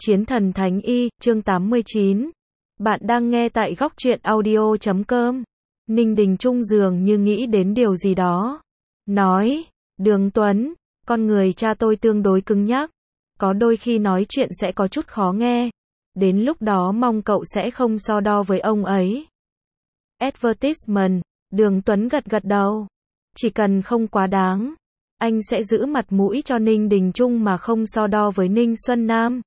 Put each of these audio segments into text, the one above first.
Chiến thần Thánh Y, chương 89. Bạn đang nghe tại góc truyện audio.com. Ninh Đình Trung dường như nghĩ đến điều gì đó. Nói, Đường Tuấn, con người cha tôi tương đối cứng nhắc. Có đôi khi nói chuyện sẽ có chút khó nghe. Đến lúc đó mong cậu sẽ không so đo với ông ấy. Advertisement, Đường Tuấn gật gật đầu. Chỉ cần không quá đáng. Anh sẽ giữ mặt mũi cho Ninh Đình Trung mà không so đo với Ninh Xuân Nam.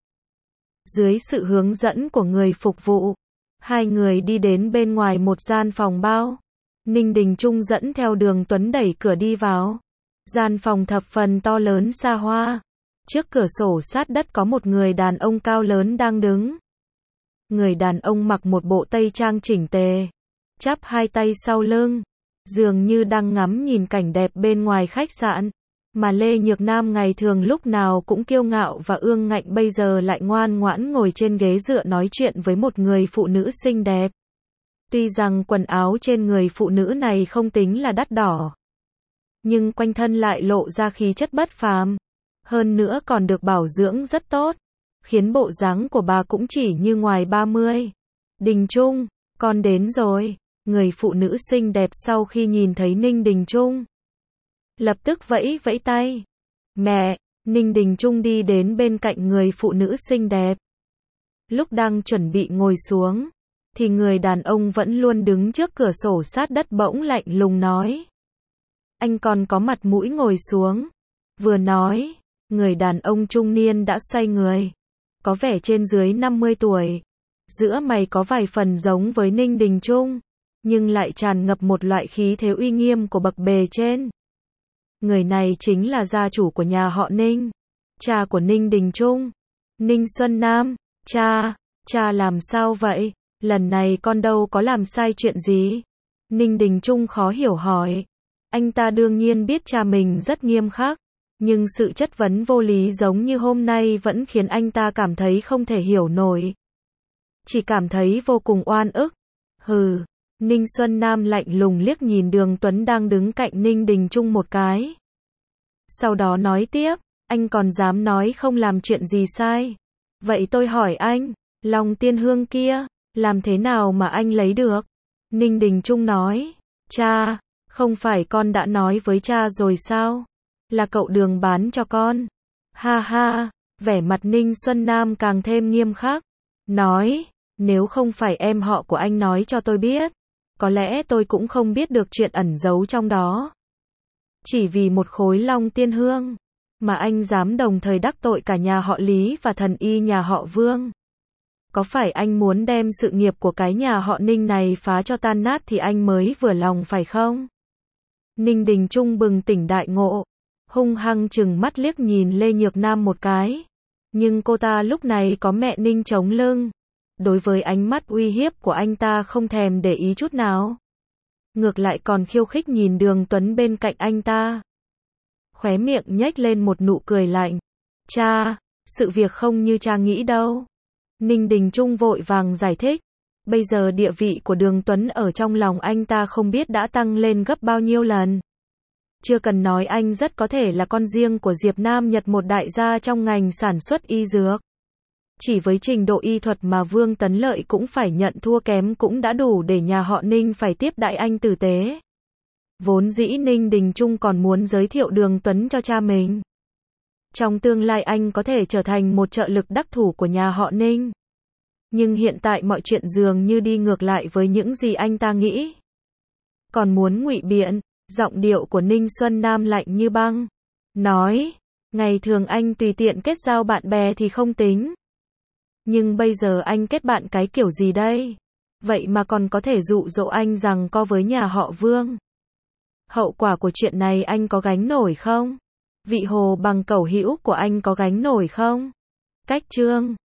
Dưới sự hướng dẫn của người phục vụ, hai người đi đến bên ngoài một gian phòng bao. Ninh Đình Trung dẫn theo Đường Tuấn đẩy cửa đi vào. Gian phòng thập phần to lớn xa hoa. Trước cửa sổ sát đất có một người đàn ông cao lớn đang đứng. Người đàn ông mặc một bộ tây trang chỉnh tề, chắp hai tay sau lưng, dường như đang ngắm nhìn cảnh đẹp bên ngoài khách sạn. Mà Lê Nhược Nam ngày thường lúc nào cũng kiêu ngạo và ương ngạnh bây giờ lại ngoan ngoãn ngồi trên ghế dựa nói chuyện với một người phụ nữ xinh đẹp. Tuy rằng quần áo trên người phụ nữ này không tính là đắt đỏ, nhưng quanh thân lại lộ ra khí chất bất phàm. Hơn nữa còn được bảo dưỡng rất tốt, khiến bộ dáng của bà cũng chỉ như ngoài 30. Đình Trung, con đến rồi. Người phụ nữ xinh đẹp sau khi nhìn thấy Ninh Đình Trung, lập tức vẫy vẫy tay. Mẹ, Ninh Đình Trung đi đến bên cạnh người phụ nữ xinh đẹp. Lúc đang chuẩn bị ngồi xuống, thì người đàn ông vẫn luôn đứng trước cửa sổ sát đất bỗng lạnh lùng nói. Anh còn có mặt mũi ngồi xuống. Vừa nói, người đàn ông trung niên đã xoay người. Có vẻ trên dưới 50 tuổi. Giữa mày có vài phần giống với Ninh Đình Trung, nhưng lại tràn ngập một loại khí thế uy nghiêm của bậc bề trên. Người này chính là gia chủ của nhà họ Ninh, cha của Ninh Đình Trung, Ninh Xuân Nam. Cha làm sao vậy? Lần này con đâu có làm sai chuyện gì? Ninh Đình Trung khó hiểu hỏi. Anh ta đương nhiên biết cha mình rất nghiêm khắc, nhưng sự chất vấn vô lý giống như hôm nay vẫn khiến anh ta cảm thấy không thể hiểu nổi. Chỉ cảm thấy vô cùng oan ức. Hừ. Ninh Xuân Nam lạnh lùng liếc nhìn Đường Tuấn đang đứng cạnh Ninh Đình Trung một cái. Sau đó nói tiếp, anh còn dám nói không làm chuyện gì sai. Vậy tôi hỏi anh, Long Tiên Hương kia, làm thế nào mà anh lấy được? Ninh Đình Trung nói, cha, không phải con đã nói với cha rồi sao? Là cậu Đường bán cho con. Ha ha, vẻ mặt Ninh Xuân Nam càng thêm nghiêm khắc. Nói, nếu không phải em họ của anh nói cho tôi biết, có lẽ tôi cũng không biết được chuyện ẩn giấu trong đó. Chỉ vì một khối Long Tiên Hương, mà anh dám đồng thời đắc tội cả nhà họ Lý và thần y nhà họ Vương. Có phải anh muốn đem sự nghiệp của cái nhà họ Ninh này phá cho tan nát thì anh mới vừa lòng phải không? Ninh Đình Trung bừng tỉnh đại ngộ, hung hăng chừng mắt liếc nhìn Lê Nhược Nam một cái. Nhưng cô ta lúc này có mẹ Ninh chống lưng. Đối với ánh mắt uy hiếp của anh ta không thèm để ý chút nào. Ngược lại còn khiêu khích nhìn Đường Tuấn bên cạnh anh ta. Khóe miệng nhếch lên một nụ cười lạnh. Cha, sự việc không như cha nghĩ đâu. Ninh Đình Trung vội vàng giải thích. Bây giờ địa vị của Đường Tuấn ở trong lòng anh ta không biết đã tăng lên gấp bao nhiêu lần. Chưa cần nói anh rất có thể là con riêng của Diệp Nam Nhật, một đại gia trong ngành sản xuất y dược. Chỉ với trình độ y thuật mà Vương Tấn Lợi cũng phải nhận thua kém cũng đã đủ để nhà họ Ninh phải tiếp đãi anh tử tế. Vốn dĩ Ninh Đình Trung còn muốn giới thiệu Đường Tuấn cho cha mình. Trong tương lai anh có thể trở thành một trợ lực đắc thủ của nhà họ Ninh. Nhưng hiện tại mọi chuyện dường như đi ngược lại với những gì anh ta nghĩ. Còn muốn ngụy biện, giọng điệu của Ninh Xuân Nam lạnh như băng. Nói, ngày thường anh tùy tiện kết giao bạn bè thì không tính. Nhưng bây giờ anh kết bạn cái kiểu gì đây? Vậy mà còn có thể dụ dỗ anh giằng co với nhà họ Vương. Hậu quả của chuyện này anh có gánh nổi không? Vị hồ bằng cẩu hữu của anh có gánh nổi không? Cách chương